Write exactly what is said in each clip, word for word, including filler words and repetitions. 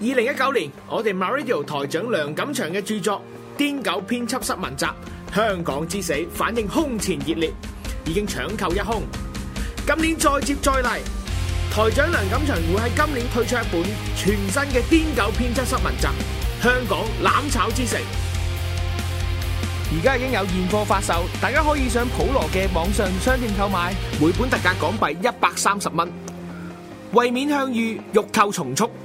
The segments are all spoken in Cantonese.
二零一九年，我哋 MyRadio 台長梁錦祥嘅著作《癲狗編輯室文集：香港之死》反應空前熱烈，已經搶購一空。今年再接再厲，台長梁錦祥會喺今年推出一本全新嘅《癲狗編輯室文集：香港攬炒之城》。而家已經有現貨發售，大家可以上普羅嘅網上商店購買，每本特價港幣一百三十蚊。為免向隅，欲購從速。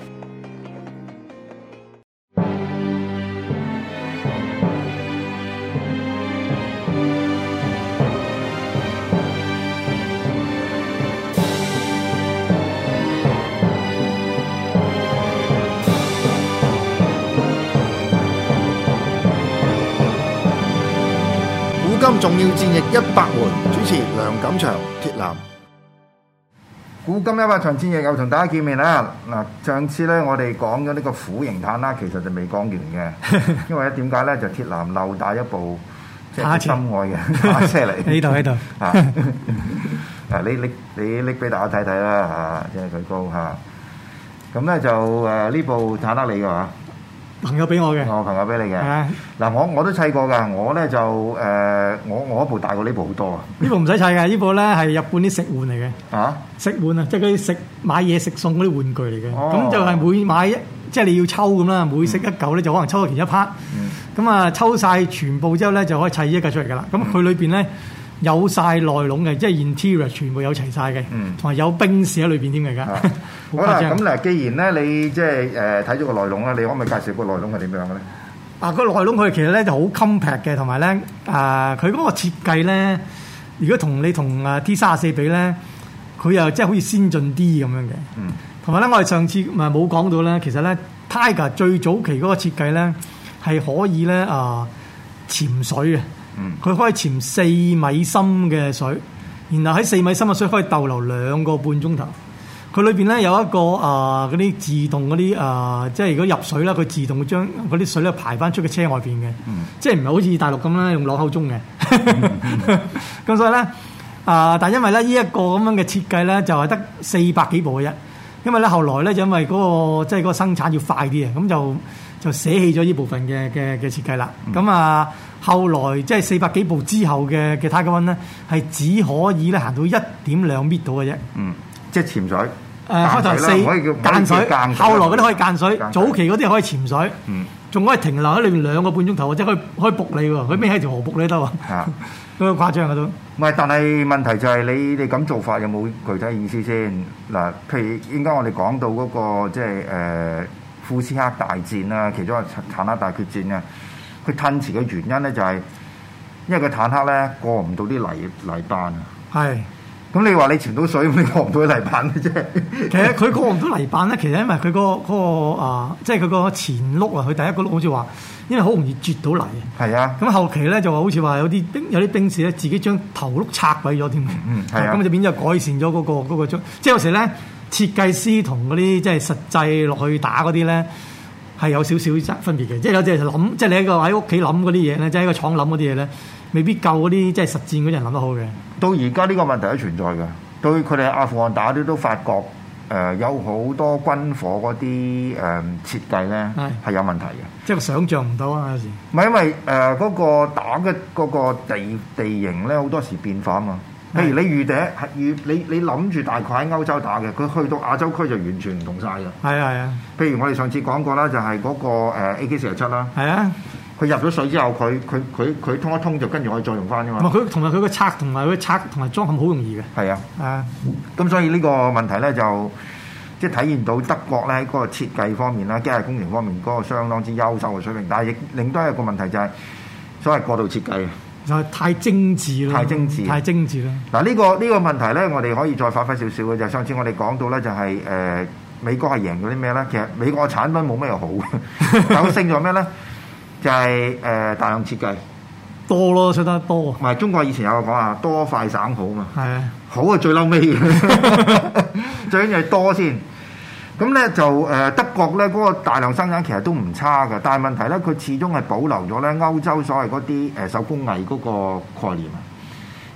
古今重要戰役一百回，主持梁錦祥、鐵男。古今一百場戰役又同大家見面啦！嗱，上次咧我哋講咗呢個虎型坦克，其實就未講完嘅，因為咧點解咧就鐵男漏帶一部即係心愛嘅坦克車嚟。 呢度呢度啊！嗱，你拎你拎俾大家睇睇啦嚇，即係佢高嚇。咁咧就誒呢部坦克你嘅話。 朋友俾我嘅， 我朋友俾你嘅。嗱，我我都砌過㗎，我咧就誒，我我一部大過呢部好多啊。呢部唔使砌嘅，呢部咧係日本啲食玩嚟嘅。 啊？ 食玩啊，即係嗰啲食買嘢食餸嗰啲玩具嚟嘅。咁就係每買一，即係你要抽咁啦，每食一嚿咧就可能抽到其一 part。咁啊，抽晒全部之後咧就可以砌一嚿出嚟㗎啦。咁佢裏邊咧有晒內籠嘅，即係 interior 全部有齊晒嘅，同埋有冰士喺裏邊添嚟㗎。 好啦，咁嗱，既然咧你即係誒睇咗個內籠啦，你可唔可以介紹個內籠係點樣嘅咧？ 啊，個內籠佢其實咧就好 compact 嘅，同埋咧啊，佢嗰個設計咧，如果同你同啊 T 三十四比咧，佢又即係好似先進啲咁樣嘅。嗯。同埋咧，我哋上次咪冇講到咧，其實咧 Tiger 最早期嗰個設計咧係可以咧啊潛水嘅。嗯。佢可以潛四米深嘅水，然後喺四米深嘅水可以逗留兩個半鐘頭。佢裏邊咧有一個啊嗰啲自動嗰啲啊，即係如果入水啦，佢自動會將嗰啲水咧排翻出個車外邊嘅，嗯、即係唔係好似大陸咁啦，用攞口中嘅。咁、嗯、所以咧啊，但係因為咧呢一個咁樣嘅設計咧，就係得四百幾部嘅啫。因為咧後來咧，就因為嗰、嗰個即係嗰個生產要快啲啊，咁就就捨棄咗呢部分嘅嘅嘅設計啦。咁、嗯、啊，後來即係四百幾部之後嘅嘅 Tiger One 咧，係只可以咧行到一點兩米度嘅啫。嗯。即係潛水，誒開頭四間水，後來嗰啲可以間水，早期嗰啲可以潛水，仲、嗯、可以停留喺裏面兩個半鐘頭，或者可以可以仆你喎，佢孭喺條河仆你得喎，都誇張嘅都。唔係，但係問題就係你哋咁做法有冇具體意思先？嗱，譬如應該我哋講到嗰、那個即係誒庫斯克大戰啦，其中一個坦克大決戰啊，佢褪遲嘅原因咧就係因為個坦克咧過唔到啲泥泥斑啊。係。咁你話你潛到水，咁你過唔到泥板嘅啫。其實佢過唔到泥板咧，其實因為佢、嗰個嗰、嗰個啊，即係佢個前轆啊，佢第一個轆好似話，因為好容易啜到泥。係啊。咁後期咧就話好似話有啲兵有啲兵士咧自己將頭轆拆毀咗添。嗯，係啊。咁就變咗改善咗嗰、嗰個嗰、嗰個即係有時咧設計師同嗰啲即係實際落去打嗰啲咧係有少少分別嘅。即係有啲係諗，即係你喺個喺屋企諗嗰啲嘢咧，即係喺個廠諗嗰啲嘢咧。未必夠嗰啲即係實戰嗰啲人諗得好嘅。到而家呢個問題都存在嘅。對佢哋阿富汗打啲都發覺，誒、呃、有好多軍火嗰啲誒設計咧係有問題嘅。即係想像唔到啊！有時唔係因為誒嗰、呃那個打嘅嗰個地地形咧好多時變化啊嘛。譬如你預定係預你你諗住大概喺歐洲打嘅，佢去到亞洲區就完全唔同晒㗎。係啊係啊。譬如我哋上次講過啦，就係、是、嗰、那個、呃、A K 四十七啦。係啊。佢入咗水之後，佢佢佢佢通一通就跟住可以再用翻㗎嘛。佢同埋佢個拆同埋佢拆同埋裝嵌好容易嘅。係啊，啊，咁所以呢個問題咧就即係體現到德國咧喺嗰個設計方面啦、機械工程方面嗰個相當之優秀嘅水平，但係亦另都係一個問題就係所謂過度設計，就係太精緻啦，太精緻，太精緻啦。嗱呢個呢個問題咧，我哋可以再發揮少少嘅就係上次我哋講到咧就係誒美國係贏咗啲咩咧？其實美國嘅產品冇咩好，但係佢勝咗咩咧？就係、是、誒、呃、大量設計多咯，出得多。唔係中國以前有個講啊，多快省好嘛。係啊，好係最嬲尾嘅，最緊要係多先。咁咧就誒、呃、德國咧嗰、那個大量生產其實都唔差嘅，但係問題咧佢始終係保留咗咧歐洲所謂嗰啲誒手工藝嗰個概念啊。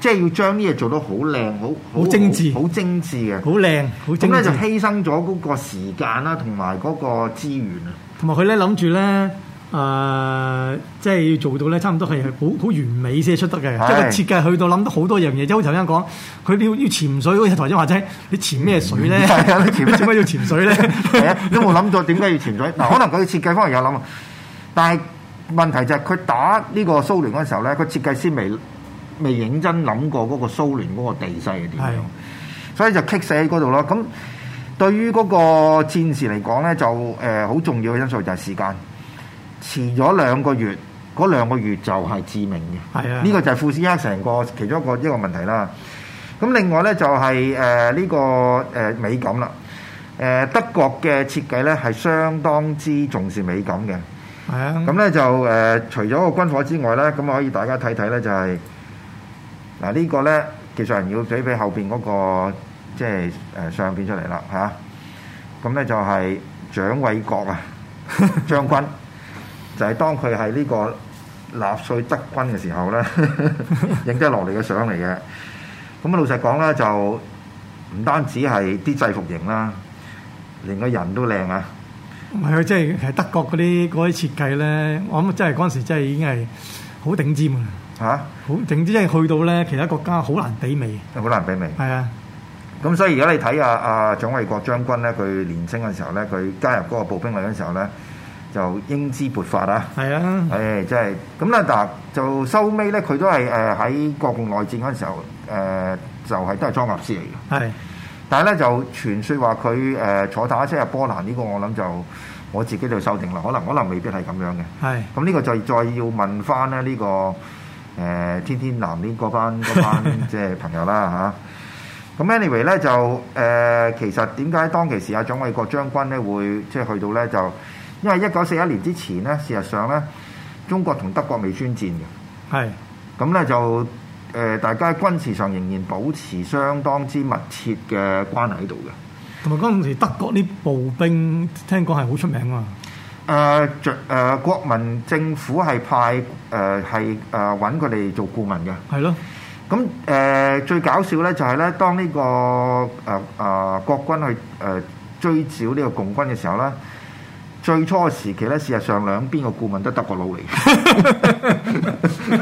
即係要將啲嘢做到好靚、好好精緻、 好精緻嘅， 好靚、好精緻。 咁咧就犧牲咗嗰個時間啦，同埋嗰個資源啊。 同埋佢咧諗住咧，誒、呃，即係要做到咧，差唔多係好好完美先出得嘅。即係個設計去到諗到好多樣嘢，即係好似頭先講，佢要要潛水，好似台長話齋，你潛咩水咧？ 係啊，你潛點解要潛水咧？ 係啊，都冇諗到點解要潛水。嗱，可能佢設計方面有諗啊，但係問題就係佢打呢個蘇聯嗰陣時候咧，個設計師未未認真諗過嗰個蘇聯嗰個地勢係點樣，所以就棘死喺嗰度咯。咁對於嗰個戰士嚟講咧，就誒好、呃、重要嘅因素就係時間，遲咗兩個月，嗰兩個月就係致命嘅。係啊，呢個就係庫斯克成個其中一個一個問題啦。咁另外咧就係誒呢個誒、呃、美感啦。誒、呃、德國嘅設計咧係相當之重視美感嘅。係啊。咁咧就誒、呃、除咗個軍火之外咧，咁可以大家睇睇咧就係、是。嗱呢個咧技術人要俾俾後邊嗰、那個即係誒相片出嚟啦嚇，咁咧就係蔣緯國啊將軍，就係、是、當佢係呢個納粹德軍嘅時候咧影低落嚟嘅相嚟嘅。咁啊老實講咧就唔單止係啲制服型啦，連個人都靚啊！ 唔係啊，即係其實德國嗰啲嗰啲設計咧，我諗真係嗰陣時真係已經係好頂尖啊！嚇，好整之，即係去到咧，其他國家好難媲美， 好難媲美。係啊，咁所以而家你睇阿阿蔣緯國將軍咧，佢年青嘅時候咧，佢加入嗰個步兵隊嘅時候咧，就英姿勃發啊。係啊，誒，即係咁咧，嗱，就收尾咧，佢都係誒喺國共內戰嗰陣時候，誒、呃、就係、是、都係裝甲師嚟嘅。係，但係咧就傳説話佢誒坐坦克車入波蘭呢、這個，我諗就我自己就修訂啦，可能可能未必係咁樣嘅。係，咁呢個就再要問翻咧呢個。誒、呃、天天藍呢嗰班嗰班即係朋友啦嚇，咁 anyway 咧就誒、呃、其實點解當其時阿蔣緯國將軍咧會即係去到咧就，因為一九四一年之前咧，事實上咧中國同德國未宣戰嘅，係咁咧就誒、呃、大家軍事上仍然保持相當之密切嘅關係喺度嘅， 同埋嗰陣時德國啲步兵聽講係好出名啊。 誒著誒國民政府係派誒係誒揾佢哋做顧問嘅，係咯。咁誒、呃、最搞笑咧就係咧，當呢、這個誒誒、呃、國軍去誒、呃、追剿呢個共軍嘅時候咧，最初嘅時期咧，事實上兩邊嘅顧問都德國佬嚟嘅。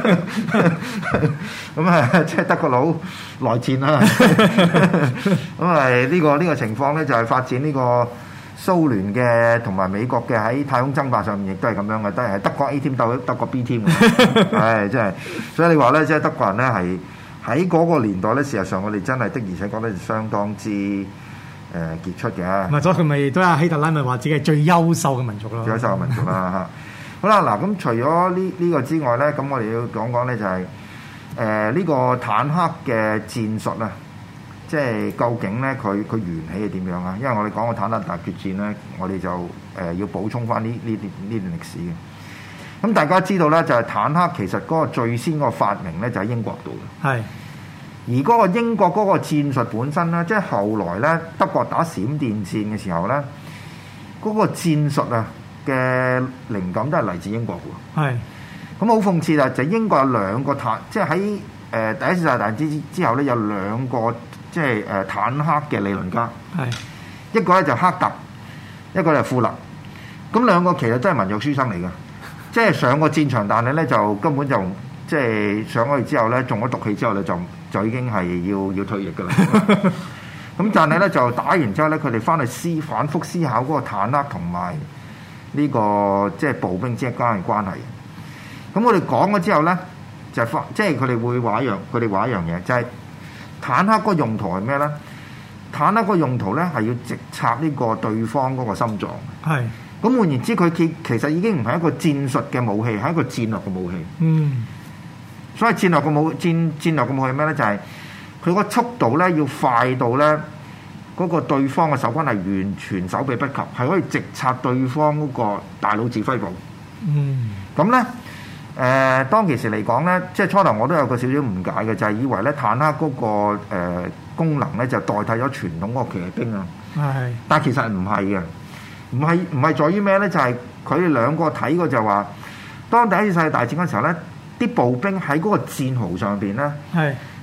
咁啊，即係德國佬內戰啦。咁啊，呢個呢、這個情況咧就係發展呢、這個。蘇聯嘅同埋美國嘅喺太空爭霸上面亦都係咁樣嘅，都係德國 A team 鬥德國 B team 嘅，係真係。所以你話咧，即係德國人咧係喺嗰個年代咧，事實上我哋真係的而且確咧相當之誒傑出嘅。唔係，所以佢咪都係希特拉咪話自己係最優秀嘅民族咯，最優秀嘅民族啦嚇。好啦，嗱咁除咗呢呢個之外咧，咁我哋要講講咧就係誒呢個坦克嘅戰術啦。即係究竟咧，佢佢緣起係點樣啊？因為我哋講過坦克大決戰咧，我哋就誒、呃、要補充翻呢呢段呢段歷史嘅。咁大家知道咧，就係、是、坦克其實嗰個最先嗰個發明咧，就喺英國度嘅。係。而嗰個英國嗰個戰術本身咧，即係後來咧德國打閃電戰嘅時候咧，嗰、那個戰術啊嘅靈感都係嚟自英國嘅。係。咁好諷刺啊！就英國有兩個坦，即係喺誒第一次世界大戰之之後咧，有兩個。即係誒坦克嘅理論家，係一個咧就克特，一個就富勒。咁兩個其實真係文弱書生嚟嘅，即係上過戰場，但係咧就根本就即係上咗去之後咧中咗毒氣之後咧就就已經係要要退役㗎啦。咁但係咧就打完之後咧，佢哋翻去思反覆思考嗰個坦克同埋呢個即係步兵之間嘅關係。咁我哋講咗之後咧，就係即係佢哋會話一樣，佢哋話一樣嘢就係、是。坦克嗰個用途係咩咧？坦克嗰個用途咧係要直插呢個對方嗰個心臟。係。咁換言之，佢其其實已經唔係一個戰術嘅武器，係一個戰略嘅武器。嗯。所以戰略嘅武戰戰略嘅武器係咩咧？就係佢個速度咧要快到咧嗰個對方嘅守軍係完全手臂不及，係可以直插對方嗰個大腦指揮部。嗯。咁咧？誒、呃、當其時嚟講咧，即係初頭我都有個少少誤解嘅，就係、是、以為咧坦克嗰、那個、呃、功能咧就代替咗傳統嗰個騎兵啊。係，但係其實唔係嘅，唔係唔係在於咩咧？就係佢哋兩個睇過就話，當第一次世界大戰嗰時候咧，啲步兵喺嗰個戰壕上邊咧，係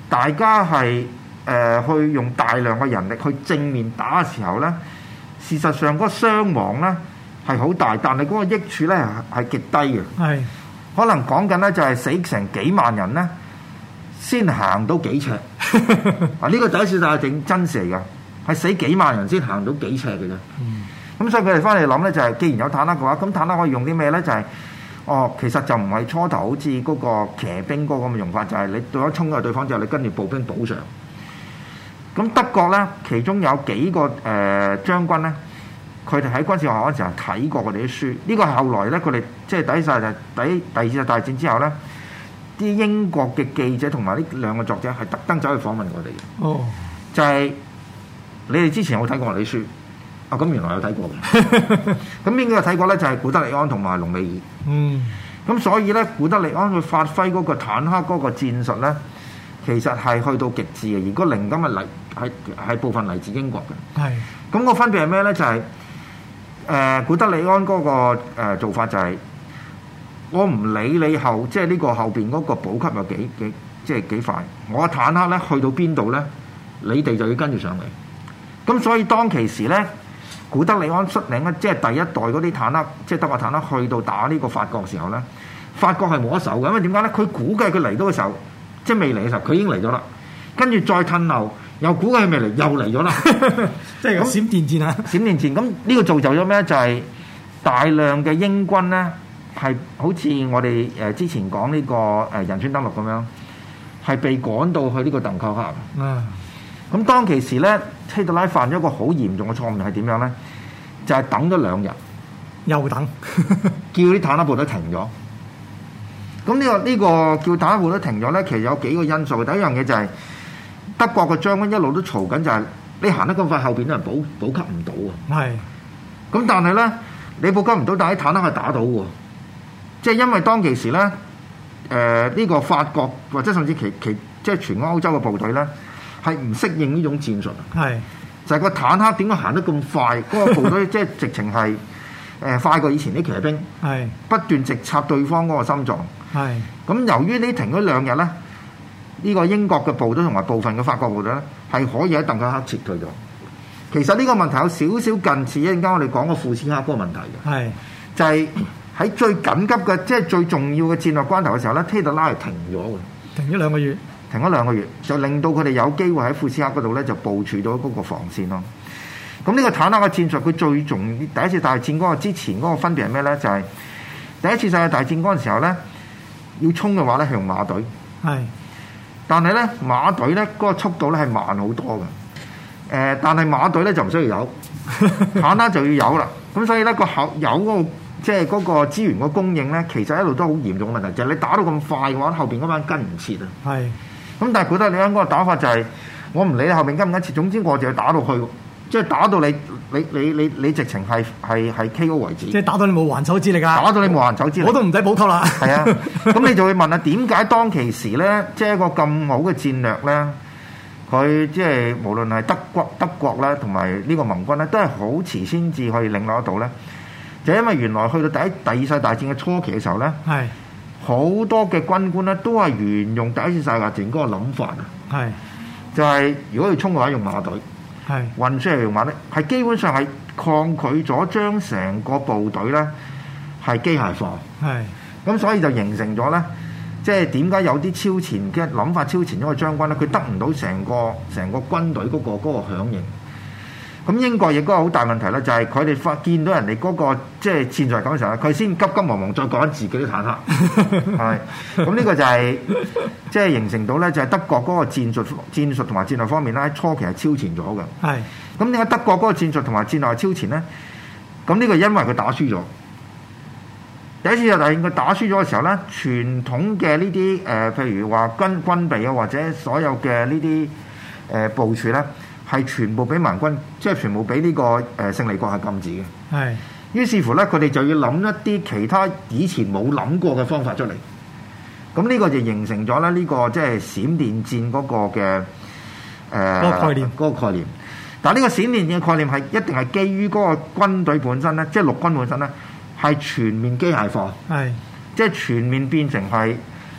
大家係誒、呃、去用大量嘅人力去正面打嘅時候咧，事實上嗰個傷亡咧係好大，但係嗰個益處咧係極低嘅。係可能講緊咧就係死成幾萬人咧，先行到幾尺。啊！呢個第一次世界大戰真事嚟㗎，係死幾萬人先行到幾尺嘅啫。嗯。咁所以佢哋翻嚟諗咧，就係、是、既然有坦克嘅話，咁坦克可以用啲咩咧？就係、是、哦，其實就唔係初頭好似嗰個騎兵嗰個咁嘅用法，就係、是、你對一衝入對方之後，你跟住步兵補上。咁德國咧，其中有幾個誒、呃、將軍咧，佢哋喺軍事學校嗰陣時候睇過佢哋啲書。呢、這個後來咧，佢哋即係第一世就第第二次大戰之後咧，啲英國嘅記者同埋呢兩個作者係特登走去訪問我哋嘅。哦，就係、是、你哋之前有冇睇過我哋啲書？啊，咁原來有睇過嘅。咁邊個有睇過咧？就係、是、古德里安同埋隆美爾。嗯。咁所以咧，古德里安去發揮嗰個坦克嗰個戰術咧，其實係去到極致嘅。而個靈感係嚟係係部分嚟自英國嘅。係。咁個分別係咩咧？就係、是、誒、呃、古德里安嗰、那個、呃、做法就係、是，我唔理你後即係呢個後邊嗰個補給有幾幾即係幾快，我坦克咧去到邊度咧，你哋就要跟住上嚟。咁所以當其時咧，古德里安率領咧，即係第一代嗰啲坦克，即係德國坦克去到打呢個法國嘅時候咧，法國係冇得手嘅，因為點解咧？佢估計佢嚟到嘅時候，即係未嚟嘅時候，佢已經嚟咗啦。跟住再褪後，又估計佢未嚟，又嚟咗啦。即係咁閃電戰啊！閃電戰，咁呢個造就咗咩？就係、是、大量嘅英軍咧，係好似我哋誒之前講呢個誒仁川登陸咁樣，係被趕到去呢個鄧寇克。嗯。咁當其時咧，希特拉犯咗一個好嚴重嘅錯誤係點樣咧？就係、是、等咗兩日，又等，叫啲坦克部隊停咗。咁呢、這個呢、這個叫坦克部隊停咗咧，其實有幾個因素。第一樣嘢就係、是、德國嘅將軍一路都嘈緊，就係你行得咁快，後邊啲人補補給唔到啊。係。咁但係咧，你補給唔到，但係啲坦克係打到喎。即係因為當其時咧，誒、呃、呢、這個法國或者甚至其其即係全歐洲嘅部隊咧，係唔適應呢種戰術啊！係就係、是、個坦克點解行得咁快？嗰、那個部隊即係直情係誒快過以前啲騎兵，係不斷直插對方嗰個心臟。係咁，由於你停咗兩日咧，呢、這個英國嘅部隊同埋部分嘅法國部隊咧，係可以喺鄧寇克撤退咗。其實呢個問題有少少近似一陣間我哋講個庫斯克嗰個問題嘅，係就係、是、喺最緊急嘅即係最重要嘅戰略關頭嘅時候咧，希特拉係停咗嘅，停咗兩個月。停咗兩個月，就令到佢哋有機會喺庫斯克嗰度咧就部署到嗰個防線咯。咁呢個坦克嘅戰術，佢最重要第一次大戰嗰個之前嗰個分別係咩咧？就係、是、第一次世界大戰嗰陣時候咧，要衝嘅話咧係用馬隊，係，但係咧馬隊咧嗰個速度咧係慢好多嘅。誒、呃，但係馬隊咧就唔需要有，坦克就要有啦。咁所以咧個後有嗰個即係嗰個資源嘅供應咧，其實一路都好嚴重嘅問題，就係、是、你打到咁快嘅話，後邊嗰班跟唔切啊。係。咁但係覺得你啱嗰個打法就係、是，我唔理你後面跟唔跟切，總之我就要打到去，即係打到你你你你你直情係係係 K O 為止。即係打到你冇還手之力啊！打到你冇還手之力，我都唔使補給啦。係啊，咁你就會問啊，點解當其時咧，即係一個咁好嘅戰略咧，佢即係無論係德國德國咧，同埋呢個盟軍咧，都係好遲先至可以領略得到咧？就因為原來去到第一第二世大戰嘅初期嘅時候咧，係。好多嘅軍官咧都係沿用第一次世界大戰嗰個諗法啊，係就係、是、如果要衝嘅話用馬隊，係運輸係用馬隊，係基本上係抗拒咗將成個部隊咧係機械化，係咁所以就形成咗咧，即係點解有啲超前嘅諗法超前咗嘅將軍咧，佢得唔到成個成個軍隊嗰、嗰個嗰、嗰個響應。咁英國亦都有好大問題咧，就係佢哋發見到人哋嗰、那個即係戰術咁嘅時候，佢先急急忙忙再講緊自己啲坦克，係咁呢個就係、是、即係形成到咧，就係德國嗰個戰術戰術同埋戰略方面咧，喺初期係超前咗嘅。係咁點解德國嗰個戰術同埋戰略係超前咧？咁呢個因為佢打輸咗。第一次就係佢打輸咗嘅時候咧，傳統嘅呢啲誒，譬如話軍軍備啊，或者所有嘅呢啲誒部署咧。係全部俾盟軍，即係全部俾呢個誒勝利國係禁止嘅。係，於是乎咧，佢哋就要諗一啲其他以前冇諗過嘅方法出嚟。咁呢個就形成咗咧呢個即係閃電戰嗰個嘅誒嗰個概念，嗰個概念。但係呢個閃電戰嘅概念係一定係基於嗰個軍隊本身咧，即係陸軍本身咧，係全面機械化。係，即係全面變成係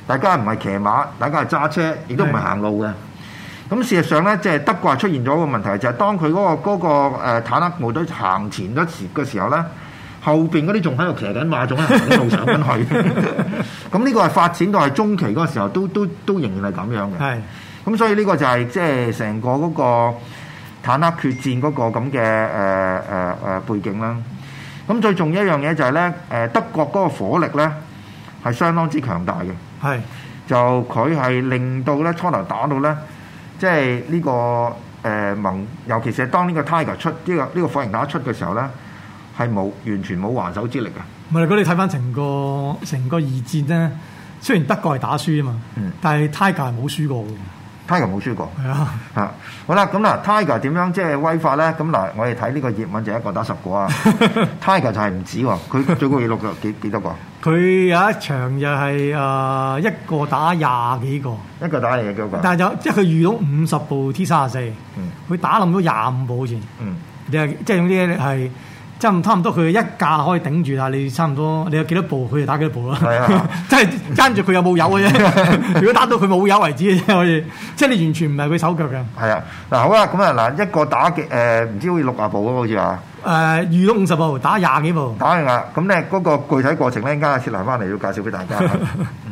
大家唔係騎馬，大家係揸車，亦都唔係行路嘅。咁事實上咧，即係德國係出現咗個問題，就係當佢嗰個嗰個誒坦克部隊行前嗰時嘅時候咧，後邊嗰啲仲喺度騎緊馬，仲喺行緊路上緊去。咁呢個係發展到係中期嗰個時候，都都都仍然係咁樣嘅。係。咁所以呢個就係即係成個嗰個坦克決戰嗰個咁嘅誒誒誒背景啦。咁最重要一樣嘢就係咧，誒德國嗰個火力咧係相當之強大嘅。係。就佢係令到咧初頭打到咧。即係呢、這個誒、呃、盟，尤其是係當呢個 Tiger 出呢、這個呢、這個火型彈出嘅時候咧，係冇完全冇還手之力嘅。唔係，如果你睇翻成個成個二戰咧，雖然德國係打輸啊嘛，嗯、但係 Tiger 係冇輸過嘅。Tiger 冇輸過。係啊，嚇好啦，咁嗱 Tiger 點樣即係威法咧？咁嗱，我哋睇呢個葉問就一個打十個啊，Tiger 就係唔止喎，佢最高紀錄幾幾多個？佢有一場又係誒一個打廿幾個，一個打廿幾個。但係就即係佢遇到五十部 T 三十四，佢打冧咗廿五部好似。嗯，你係即係用啲係即係差唔多，佢一架可以頂住，但係你差唔多你有幾多部，佢就打幾多部啦。係啊，即係爭住佢有冇油嘅啫。如果打到佢冇油為止嘅啫，可以。即係你完全唔係佢手腳嘅。係啊，嗱好啦，咁啊嗱一個打嘅誒唔知好似六十部咯，好似話。誒預咗五十部，打廿幾部，打完啦。咁咧嗰個具體過程咧，陣間設嚟翻嚟要介紹俾大家。